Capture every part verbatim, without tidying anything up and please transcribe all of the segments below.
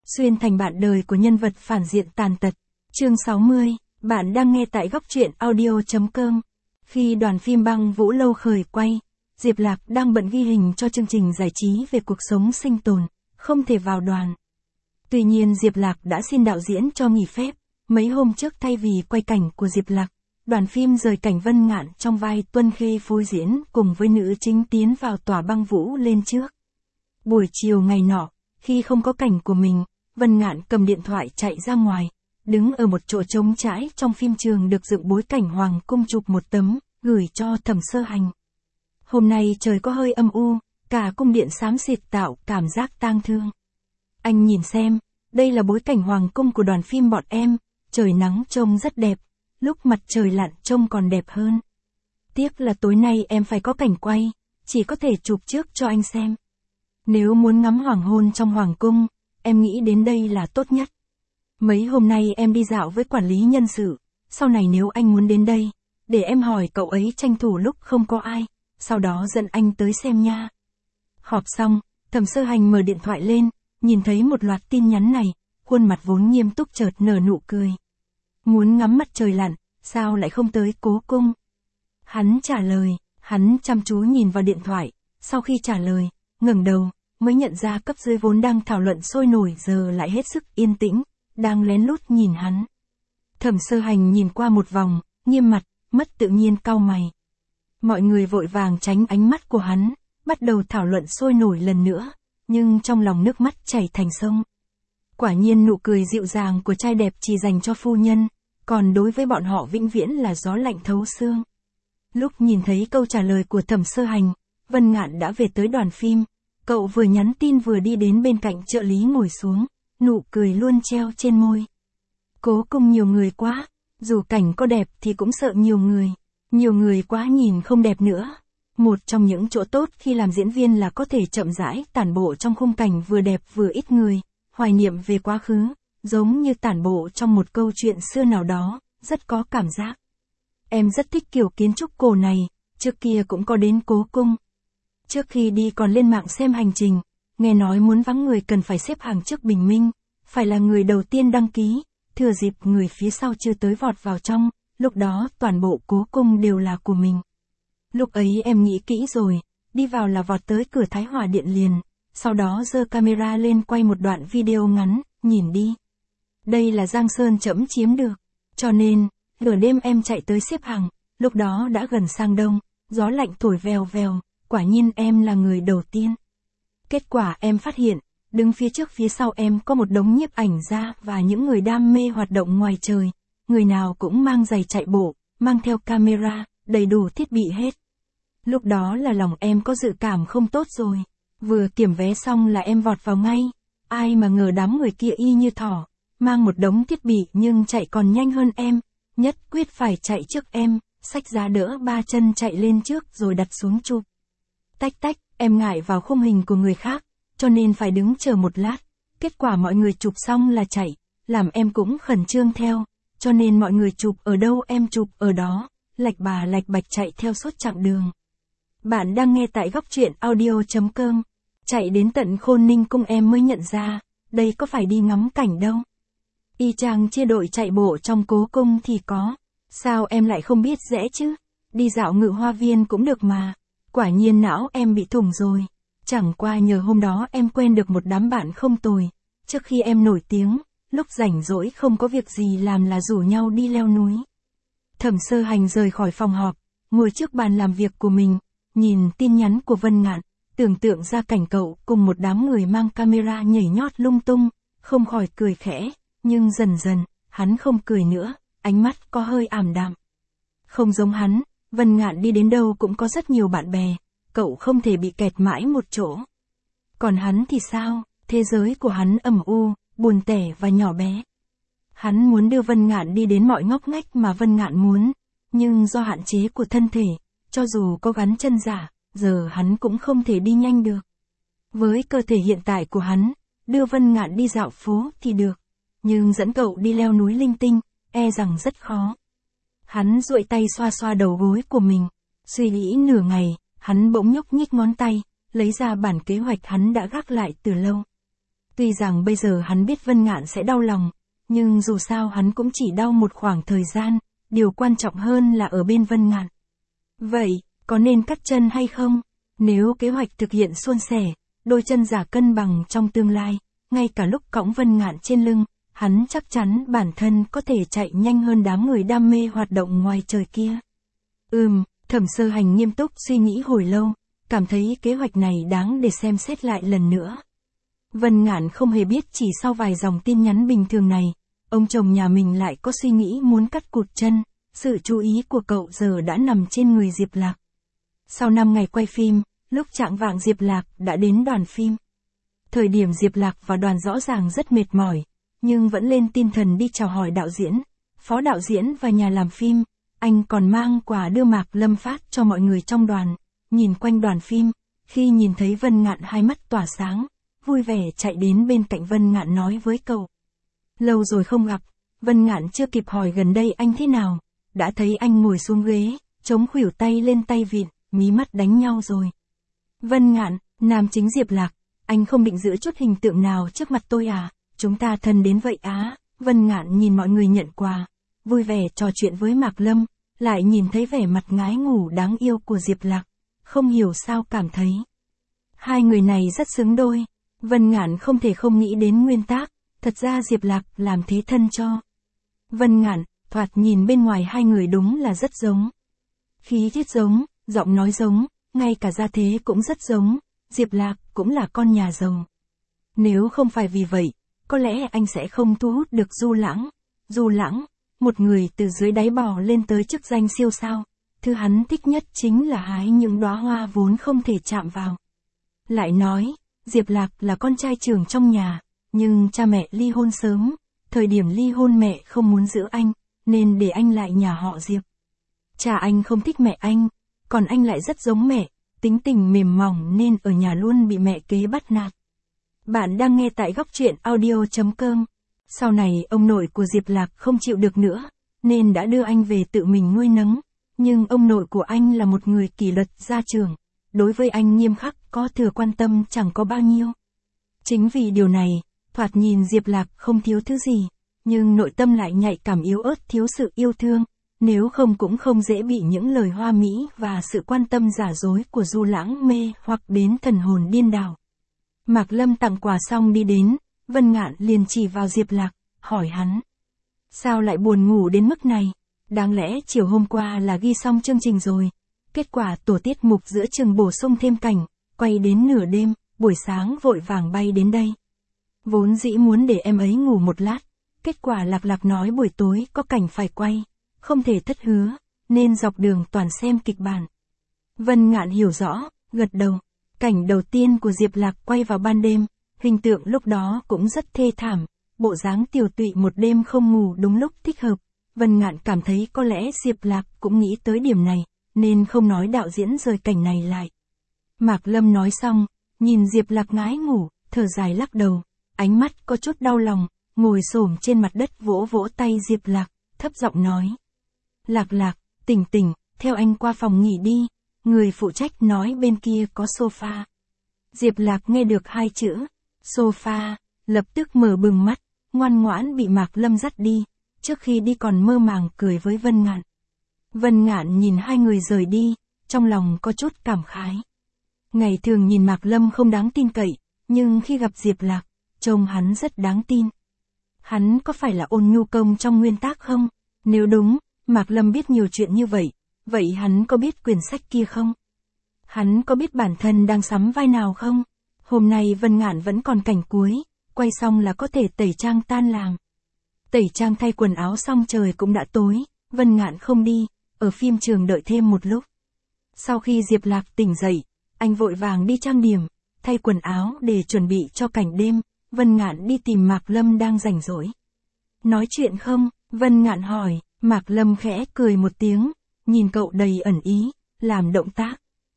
xuyên thành bạn đời của nhân vật phản diện tàn tật. Chương sáu mươi, bạn đang nghe tại góc truyện audio chấm com. Khi đoàn phim Băng Vũ Lâu khởi quay, Diệp Lạc đang bận ghi hình cho chương trình giải trí về cuộc sống sinh tồn, không thể vào đoàn. Tuy nhiên Diệp Lạc đã xin đạo diễn cho nghỉ phép, mấy hôm trước thay vì quay cảnh của Diệp Lạc, đoàn phim rời cảnh Vân Ngạn trong vai Tuân Khê phối diễn cùng với nữ chính tiến vào tòa băng vũ lên trước. Buổi chiều ngày nọ, khi không có cảnh của mình, Vân Ngạn cầm điện thoại chạy ra ngoài, đứng ở một chỗ trống trải trong phim trường được dựng bối cảnh hoàng cung chụp một tấm, gửi cho Thẩm Sơ Hành. Hôm nay trời có hơi âm u, cả cung điện xám xịt tạo cảm giác tang thương. Anh nhìn xem, đây là bối cảnh hoàng cung của đoàn phim bọn em, trời nắng trông rất đẹp, lúc mặt trời lặn trông còn đẹp hơn. Tiếc là tối nay em phải có cảnh quay, chỉ có thể chụp trước cho anh xem. Nếu muốn ngắm hoàng hôn trong hoàng cung, em nghĩ đến đây là tốt nhất. Mấy hôm nay em đi dạo với quản lý nhân sự, sau này nếu anh muốn đến đây, để em hỏi cậu ấy tranh thủ lúc không có ai, sau đó dẫn anh tới xem nha. Họp xong, Thẩm Sơ Hành mở điện thoại lên, nhìn thấy một loạt tin nhắn này, khuôn mặt vốn nghiêm túc chợt nở nụ cười. Muốn ngắm mặt trời lặn, sao lại không tới Cố Cung? Hắn trả lời, hắn chăm chú nhìn vào điện thoại, sau khi trả lời, ngẩng đầu, mới nhận ra cấp dưới vốn đang thảo luận sôi nổi giờ lại hết sức yên tĩnh, đang lén lút nhìn hắn. Thẩm Sơ Hành nhìn qua một vòng, nghiêm mặt, mất tự nhiên cau mày. Mọi người vội vàng tránh ánh mắt của hắn, bắt đầu thảo luận sôi nổi lần nữa, nhưng trong lòng nước mắt chảy thành sông. Quả nhiên nụ cười dịu dàng của trai đẹp chỉ dành cho phu nhân, còn đối với bọn họ vĩnh viễn là gió lạnh thấu xương. Lúc nhìn thấy câu trả lời của Thẩm Sơ Hành, Vân Ngạn đã về tới đoàn phim, cậu vừa nhắn tin vừa đi đến bên cạnh trợ lý ngồi xuống, nụ cười luôn treo trên môi. Cố Cung nhiều người quá, dù cảnh có đẹp thì cũng sợ nhiều người, nhiều người quá nhìn không đẹp nữa. Một trong những chỗ tốt khi làm diễn viên là có thể chậm rãi tản bộ trong khung cảnh vừa đẹp vừa ít người, hoài niệm về quá khứ, giống như tản bộ trong một câu chuyện xưa nào đó, rất có cảm giác. Em rất thích kiểu kiến trúc cổ này, trước kia cũng có đến Cố Cung. Trước khi đi còn lên mạng xem hành trình, nghe nói muốn vắng người cần phải xếp hàng trước bình minh, phải là người đầu tiên đăng ký, thừa dịp người phía sau chưa tới vọt vào trong, lúc đó toàn bộ Cố Cung đều là của mình. Lúc ấy em nghĩ kỹ rồi, đi vào là vọt tới cửa Thái Hòa Điện liền, sau đó giơ camera lên quay một đoạn video ngắn, nhìn đi. Đây là Giang Sơn trẫm chiếm được, cho nên, nửa đêm em chạy tới xếp hàng, lúc đó đã gần sang đông, gió lạnh thổi vèo vèo, quả nhiên em là người đầu tiên. Kết quả em phát hiện, đứng phía trước phía sau em có một đống nhiếp ảnh gia và những người đam mê hoạt động ngoài trời, người nào cũng mang giày chạy bộ, mang theo camera, đầy đủ thiết bị hết. Lúc đó là lòng em có dự cảm không tốt rồi, vừa kiểm vé xong là em vọt vào ngay, ai mà ngờ đám người kia y như thỏ, mang một đống thiết bị nhưng chạy còn nhanh hơn em, nhất quyết phải chạy trước em, xách giá đỡ ba chân chạy lên trước rồi đặt xuống chụp. Tách tách, em ngại vào khung hình của người khác, cho nên phải đứng chờ một lát, kết quả mọi người chụp xong là chạy, làm em cũng khẩn trương theo, cho nên mọi người chụp ở đâu em chụp ở đó, lạch bà lạch bạch chạy theo suốt chặng đường. Bạn đang nghe tại góc truyện audio chấm com, chạy đến tận Khôn Ninh Cung em mới nhận ra, đây có phải đi ngắm cảnh đâu. Y chang chia đội chạy bộ trong Cố Cung thì có, sao em lại không biết rẽ chứ, đi dạo Ngự Hoa Viên cũng được mà, quả nhiên não em bị thủng rồi, chẳng qua nhờ hôm đó em quen được một đám bạn không tồi, trước khi em nổi tiếng, lúc rảnh rỗi không có việc gì làm là rủ nhau đi leo núi. Thẩm Sơ Hành rời khỏi phòng họp, ngồi trước bàn làm việc của mình, nhìn tin nhắn của Vân Ngạn, tưởng tượng ra cảnh cậu cùng một đám người mang camera nhảy nhót lung tung, không khỏi cười khẽ, nhưng dần dần, hắn không cười nữa, ánh mắt có hơi ảm đạm. Không giống hắn, Vân Ngạn đi đến đâu cũng có rất nhiều bạn bè, cậu không thể bị kẹt mãi một chỗ. Còn hắn thì sao, thế giới của hắn ầm u, buồn tẻ và nhỏ bé. Hắn muốn đưa Vân Ngạn đi đến mọi ngóc ngách mà Vân Ngạn muốn, nhưng do hạn chế của thân thể, cho dù có gắn chân giả, giờ hắn cũng không thể đi nhanh được. Với cơ thể hiện tại của hắn, đưa Vân Ngạn đi dạo phố thì được, nhưng dẫn cậu đi leo núi linh tinh, e rằng rất khó. Hắn duỗi tay xoa xoa đầu gối của mình, suy nghĩ nửa ngày, hắn bỗng nhúc nhích ngón tay, lấy ra bản kế hoạch hắn đã gác lại từ lâu. Tuy rằng bây giờ hắn biết Vân Ngạn sẽ đau lòng, nhưng dù sao hắn cũng chỉ đau một khoảng thời gian, điều quan trọng hơn là ở bên Vân Ngạn. Vậy, có nên cắt chân hay không? Nếu kế hoạch thực hiện suôn sẻ, đôi chân giả cân bằng trong tương lai, ngay cả lúc cõng Vân Ngạn trên lưng, hắn chắc chắn bản thân có thể chạy nhanh hơn đám người đam mê hoạt động ngoài trời kia. Ừm, Thẩm Sơ Hành nghiêm túc suy nghĩ hồi lâu, cảm thấy kế hoạch này đáng để xem xét lại lần nữa. Vân Ngạn không hề biết chỉ sau vài dòng tin nhắn bình thường này, ông chồng nhà mình lại có suy nghĩ muốn cắt cụt chân, sự chú ý của cậu giờ đã nằm trên người Diệp Lạc. Sau năm ngày quay phim, lúc chạng vạng Diệp Lạc đã đến đoàn phim. Thời điểm Diệp Lạc và đoàn rõ ràng rất mệt mỏi, nhưng vẫn lên tinh thần đi chào hỏi đạo diễn, phó đạo diễn và nhà làm phim. Anh còn mang quà đưa Mạc Lâm phát cho mọi người trong đoàn. Nhìn quanh đoàn phim, khi nhìn thấy Vân Ngạn hai mắt tỏa sáng, vui vẻ chạy đến bên cạnh Vân Ngạn nói với cậu. Lâu rồi không gặp, Vân Ngạn chưa kịp hỏi gần đây anh thế nào, đã thấy anh ngồi xuống ghế, chống khuỷu tay lên tay vịn, mí mắt đánh nhau rồi. Vân Ngạn, nam chính Diệp Lạc, anh không định giữ chút hình tượng nào trước mặt tôi à, chúng ta thân đến vậy á. Vân Ngạn nhìn mọi người nhận quà, vui vẻ trò chuyện với Mạc Lâm, lại nhìn thấy vẻ mặt ngái ngủ đáng yêu của Diệp Lạc, không hiểu sao cảm thấy hai người này rất xứng đôi. Vân Ngạn không thể không nghĩ đến nguyên tác, thật ra Diệp Lạc làm thế thân cho Vân Ngạn, thoạt nhìn bên ngoài hai người đúng là rất giống. Khí chất giống, giọng nói giống, ngay cả gia thế cũng rất giống, Diệp Lạc cũng là con nhà giàu. Nếu không phải vì vậy, có lẽ anh sẽ không thu hút được Du Lãng. Du Lãng, một người từ dưới đáy bò lên tới chức danh siêu sao, thứ hắn thích nhất chính là hái những đóa hoa vốn không thể chạm vào. Lại nói, Diệp Lạc là con trai trưởng trong nhà, nhưng cha mẹ ly hôn sớm, thời điểm ly hôn mẹ không muốn giữ anh, nên để anh lại nhà họ Diệp. Cha anh không thích mẹ anh, còn anh lại rất giống mẹ, tính tình mềm mỏng nên ở nhà luôn bị mẹ kế bắt nạt. Bạn đang nghe tại góc truyện audio chấm com. Sau này ông nội của Diệp Lạc không chịu được nữa, nên đã đưa anh về tự mình nuôi nấng, nhưng ông nội của anh là một người kỷ luật gia trưởng, đối với anh nghiêm khắc, có thừa quan tâm chẳng có bao nhiêu. Chính vì điều này, thoạt nhìn Diệp Lạc không thiếu thứ gì, nhưng nội tâm lại nhạy cảm yếu ớt thiếu sự yêu thương, nếu không cũng không dễ bị những lời hoa mỹ và sự quan tâm giả dối của Du Lãng mê hoặc đến thần hồn điên đảo. Mạc Lâm tặng quà xong đi đến, Vân Ngạn liền chỉ vào Diệp Lạc, hỏi hắn. Sao lại buồn ngủ đến mức này? Đáng lẽ chiều hôm qua là ghi xong chương trình rồi. Kết quả tổ tiết mục giữa trường bổ sung thêm cảnh, quay đến nửa đêm, buổi sáng vội vàng bay đến đây. Vốn dĩ muốn để em ấy ngủ một lát, kết quả Lạc Lạc nói buổi tối có cảnh phải quay, không thể thất hứa, nên dọc đường toàn xem kịch bản. Vân Ngạn hiểu rõ, gật đầu. Cảnh đầu tiên của Diệp Lạc quay vào ban đêm, hình tượng lúc đó cũng rất thê thảm, bộ dáng tiều tụy một đêm không ngủ đúng lúc thích hợp. Vân Ngạn cảm thấy có lẽ Diệp Lạc cũng nghĩ tới điểm này, nên không nói đạo diễn rời cảnh này lại. Mạc Lâm nói xong, nhìn Diệp Lạc ngái ngủ, thở dài lắc đầu, ánh mắt có chút đau lòng, ngồi xổm trên mặt đất vỗ vỗ tay Diệp Lạc, thấp giọng nói. Lạc Lạc, tỉnh tỉnh, theo anh qua phòng nghỉ đi, người phụ trách nói bên kia có sofa. Diệp Lạc nghe được hai chữ, sofa, lập tức mở bừng mắt, ngoan ngoãn bị Mạc Lâm dắt đi, trước khi đi còn mơ màng cười với Vân Ngạn. Vân Ngạn nhìn hai người rời đi, trong lòng có chút cảm khái. Ngày thường nhìn Mạc Lâm không đáng tin cậy, nhưng khi gặp Diệp Lạc, trông hắn rất đáng tin. Hắn có phải là Ôn Nhu Công trong nguyên tác không? Nếu đúng, Mạc Lâm biết nhiều chuyện như vậy, vậy hắn có biết quyển sách kia không? Hắn có biết bản thân đang sắm vai nào không? Hôm nay Vân Ngạn vẫn còn cảnh cuối, quay xong là có thể tẩy trang tan làm. Tẩy trang thay quần áo xong trời cũng đã tối, Vân Ngạn không đi, ở phim trường đợi thêm một lúc. Sau khi Diệp Lạc tỉnh dậy, anh vội vàng đi trang điểm, thay quần áo để chuẩn bị cho cảnh đêm. Vân Ngạn đi tìm Mạc Lâm đang rảnh rỗi. Nói chuyện không? Vân Ngạn hỏi. Mạc Lâm khẽ cười một tiếng, nhìn cậu đầy ẩn ý, làm động tác.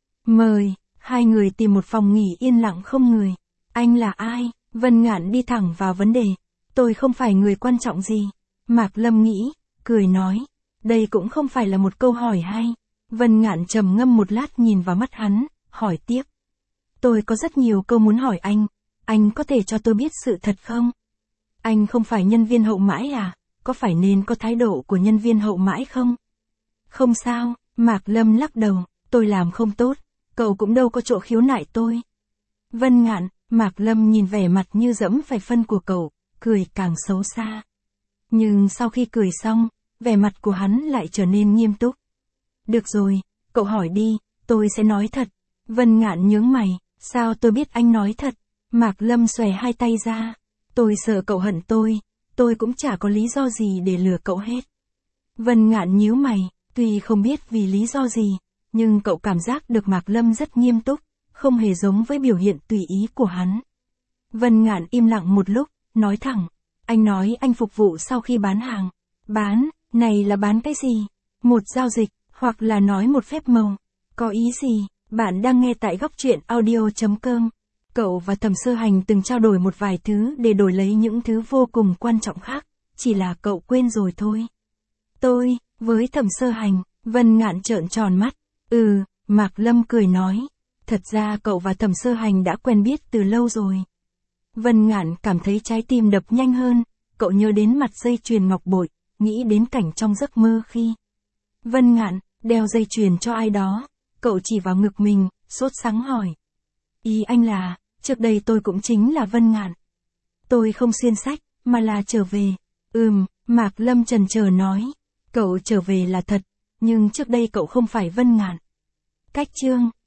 Mời. Hai người tìm một phòng nghỉ yên lặng không người. Anh là ai? Vân Ngạn đi thẳng vào vấn đề. Tôi không phải người quan trọng gì. Mạc Lâm nghĩ, cười nói. Đây cũng không phải là một câu hỏi hay. Vân Ngạn trầm ngâm một lát nhìn vào mắt hắn, hỏi tiếp. Tôi có rất nhiều câu muốn hỏi anh. anh có thể cho tôi biết sự thật không? Anh không phải nhân viên hậu mãi à, có phải nên có thái độ của nhân viên hậu mãi không? Không sao, Mạc Lâm lắc đầu, tôi làm không tốt, cậu cũng đâu có chỗ khiếu nại tôi. Vân Ngạn, Mạc Lâm nhìn vẻ mặt như dẫm phải phân của cậu, cười càng xấu xa. Nhưng sau khi cười xong, vẻ mặt của hắn lại trở nên nghiêm túc. Được rồi, cậu hỏi đi, tôi sẽ nói thật. Vân Ngạn nhướng mày, sao tôi biết anh nói thật? Mạc Lâm xòe hai tay ra. Tôi sợ cậu hận tôi, tôi cũng chả có lý do gì để lừa cậu hết. Vân Ngạn nhíu mày, tuy không biết vì lý do gì, nhưng cậu cảm giác được Mạc Lâm rất nghiêm túc, không hề giống với biểu hiện tùy ý của hắn. Vân Ngạn im lặng một lúc, nói thẳng, anh nói anh phục vụ sau khi bán hàng. Bán, này là bán cái gì? Một giao dịch, hoặc là nói một phép màu. Có ý gì? Bạn đang nghe tại góc truyện audio chấm com. Cậu và Thẩm Sơ Hành từng trao đổi một vài thứ để đổi lấy những thứ vô cùng quan trọng khác, chỉ là cậu quên rồi thôi. Tôi, với Thẩm Sơ Hành, Vân Ngạn trợn tròn mắt. Ừ, Mạc Lâm cười nói. Thật ra cậu và Thẩm Sơ Hành đã quen biết từ lâu rồi. Vân Ngạn cảm thấy trái tim đập nhanh hơn, cậu nhớ đến mặt dây chuyền ngọc bội, nghĩ đến cảnh trong giấc mơ khi Vân Ngạn đeo dây chuyền cho ai đó, cậu chỉ vào ngực mình, sốt sắng hỏi. Ý anh là, trước đây tôi cũng chính là Vân Ngạn. Tôi không xuyên sách, mà là trở về. Ừm, Mạc Lâm chần chờ nói. Cậu trở về là thật, nhưng trước đây cậu không phải Vân Ngạn. Cách chương